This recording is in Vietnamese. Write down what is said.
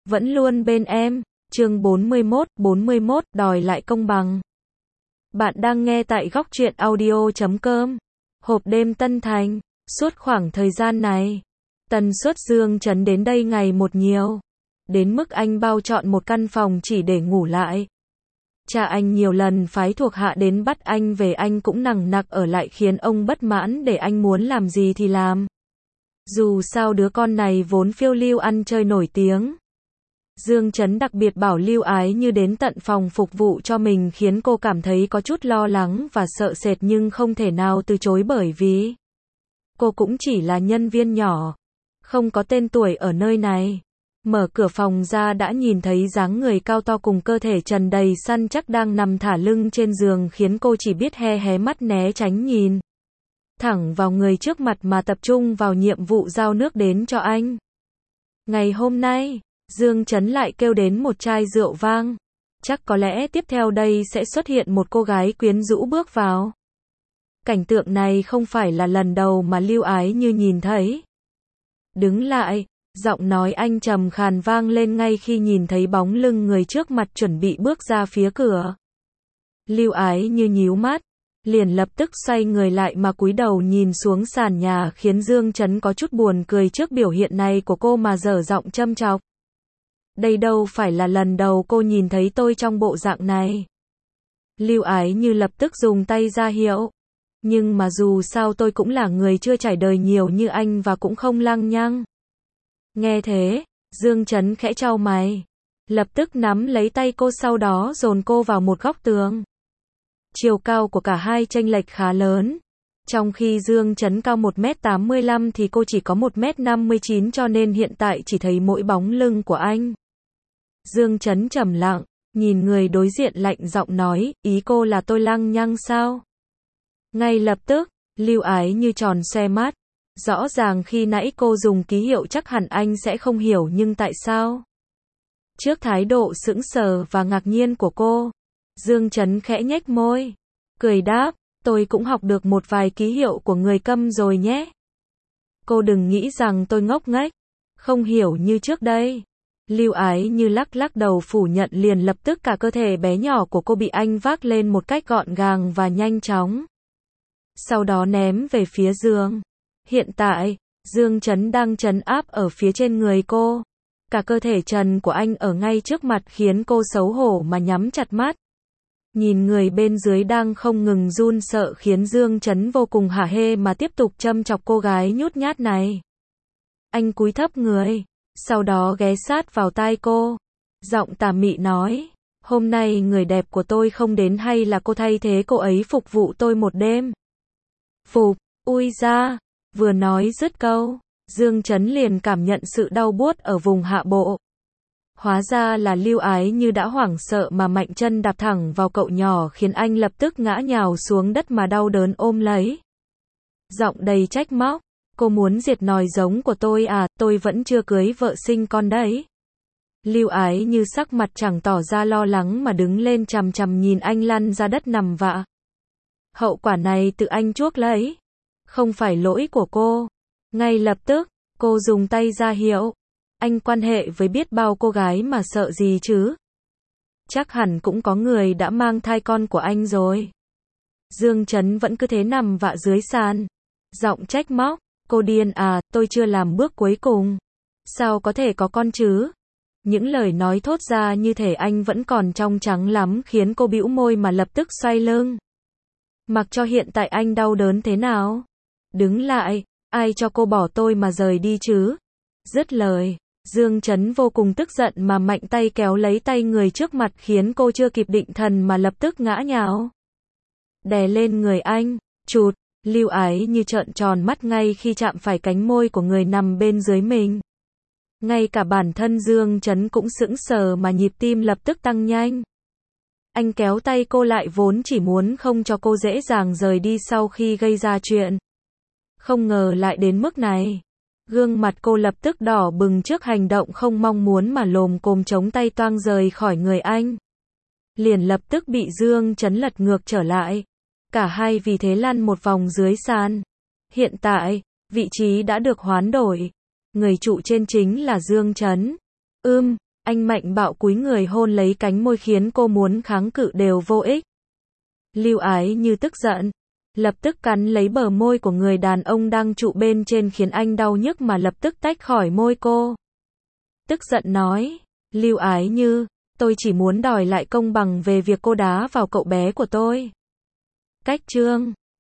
vẫn luôn bên em. Chương 41, đòi lại công bằng. Bạn đang nghe tại góc truyện audio.com. Hộp đêm Tân Thành. Suốt khoảng thời gian này, tần suất Dương Chấn đến đây ngày một nhiều. Đến mức anh bao chọn một căn phòng chỉ để ngủ lại. Cha anh nhiều lần phái thuộc hạ đến bắt anh về, anh cũng nằng nặc ở lại khiến ông bất mãn, để anh muốn làm gì thì làm. Dù sao đứa con này vốn phiêu lưu ăn chơi nổi tiếng. Dương Chấn đặc biệt bảo Lưu Ái Như đến tận phòng phục vụ cho mình, khiến cô cảm thấy có chút lo lắng và sợ sệt, nhưng không thể nào từ chối bởi vì cô cũng chỉ là nhân viên nhỏ, không có tên tuổi ở nơi này. Mở cửa phòng ra đã nhìn thấy dáng người cao to cùng cơ thể trần đầy săn chắc đang nằm thả lưng trên giường, khiến cô chỉ biết hé hé mắt né tránh nhìn thẳng vào người trước mặt mà tập trung vào nhiệm vụ giao nước đến cho anh. Ngày hôm nay, Dương Chấn lại kêu đến một chai rượu vang. Chắc có lẽ tiếp theo đây sẽ xuất hiện một cô gái quyến rũ bước vào. Cảnh tượng này không phải là lần đầu mà Lưu Ái Như nhìn thấy. Đứng lại, giọng nói anh trầm khàn vang lên ngay khi nhìn thấy bóng lưng người trước mặt chuẩn bị bước ra phía cửa. Lưu Ái Như nhíu mắt, liền lập tức xoay người lại mà cúi đầu nhìn xuống sàn nhà, khiến Dương Chấn có chút buồn cười trước biểu hiện này của cô mà dở giọng châm chọc. Đây đâu phải là lần đầu cô nhìn thấy tôi trong bộ dạng này. Lưu Ái Như lập tức dùng tay ra hiệu. Nhưng mà dù sao tôi cũng là người chưa trải đời nhiều như anh và cũng không lăng nhăng. Nghe thế, Dương Chấn khẽ chau mày. Lập tức nắm lấy tay cô, sau đó dồn cô vào một góc tường. Chiều cao của cả hai chênh lệch khá lớn. Trong khi Dương Chấn cao 1m85 thì cô chỉ có 1m59, cho nên hiện tại chỉ thấy mỗi bóng lưng của anh. Dương Chấn trầm lặng, nhìn người đối diện lạnh giọng nói, ý cô là tôi lăng nhăng sao? Ngay lập tức, Lưu Ái Như tròn xoe mắt. Rõ ràng khi nãy cô dùng ký hiệu chắc hẳn anh sẽ không hiểu, nhưng tại sao? Trước thái độ sững sờ và ngạc nhiên của cô, Dương Chấn khẽ nhếch môi, cười đáp, tôi cũng học được một vài ký hiệu của người câm rồi nhé. Cô đừng nghĩ rằng tôi ngốc nghếch, không hiểu như trước đây. Lưu Ái Như lắc lắc đầu phủ nhận, liền lập tức cả cơ thể bé nhỏ của cô bị anh vác lên một cách gọn gàng và nhanh chóng. Sau đó ném về phía giường. Hiện tại, Dương Chấn đang trấn áp ở phía trên người cô. Cả cơ thể trần của anh ở ngay trước mặt khiến cô xấu hổ mà nhắm chặt mắt. Nhìn người bên dưới đang không ngừng run sợ khiến Dương Chấn vô cùng hả hê mà tiếp tục châm chọc cô gái nhút nhát này. Anh cúi thấp người, sau đó ghé sát vào tai cô. Giọng tà mị nói, hôm nay người đẹp của tôi không đến hay là cô thay thế cô ấy phục vụ tôi một đêm? Phục, ui ra, vừa nói dứt câu, Dương Chấn liền cảm nhận sự đau buốt ở vùng hạ bộ. Hóa ra là Lưu Ái Như đã hoảng sợ mà mạnh chân đạp thẳng vào cậu nhỏ, khiến anh lập tức ngã nhào xuống đất mà đau đớn ôm lấy. Giọng đầy trách móc, cô muốn diệt nòi giống của tôi à, tôi vẫn chưa cưới vợ sinh con đấy. Lưu Ái Như sắc mặt chẳng tỏ ra lo lắng mà đứng lên chằm chằm nhìn anh lăn ra đất nằm vạ. Hậu quả này tự anh chuốc lấy, không phải lỗi của cô. Ngay lập tức, cô dùng tay ra hiệu. Anh quan hệ với biết bao cô gái mà sợ gì chứ? Chắc hẳn cũng có người đã mang thai con của anh rồi. Dương Chấn vẫn cứ thế nằm vạ dưới sàn. Giọng trách móc, cô điên à, tôi chưa làm bước cuối cùng. Sao có thể có con chứ? Những lời nói thốt ra như thể anh vẫn còn trong trắng lắm, khiến cô bĩu môi mà lập tức xoay lưng. Mặc cho hiện tại anh đau đớn thế nào. Đứng lại, ai cho cô bỏ tôi mà rời đi chứ? Dứt lời, Dương Chấn vô cùng tức giận mà mạnh tay kéo lấy tay người trước mặt, khiến cô chưa kịp định thần mà lập tức ngã nhào. Đè lên người anh, chụt, Lưu Ái Như trợn tròn mắt ngay khi chạm phải cánh môi của người nằm bên dưới mình. Ngay cả bản thân Dương Chấn cũng sững sờ mà nhịp tim lập tức tăng nhanh. Anh kéo tay cô lại, vốn chỉ muốn không cho cô dễ dàng rời đi sau khi gây ra chuyện. Không ngờ lại đến mức này. Gương mặt cô lập tức đỏ bừng trước hành động không mong muốn mà lồm cồm chống tay toang rời khỏi người anh. Liền lập tức bị Dương Chấn lật ngược trở lại. Cả hai vì thế lăn một vòng dưới sàn. Hiện tại, vị trí đã được hoán đổi. Người trụ trên chính là Dương Chấn. Anh mạnh bạo cúi người hôn lấy cánh môi khiến cô muốn kháng cự đều vô ích. Lưu Ái Như tức giận, lập tức cắn lấy bờ môi của người đàn ông đang trụ bên trên khiến anh đau nhức mà lập tức tách khỏi môi cô. Tức giận nói, Lưu Ái Như, tôi chỉ muốn đòi lại công bằng về việc cô đá vào cậu bé của tôi. Cách chương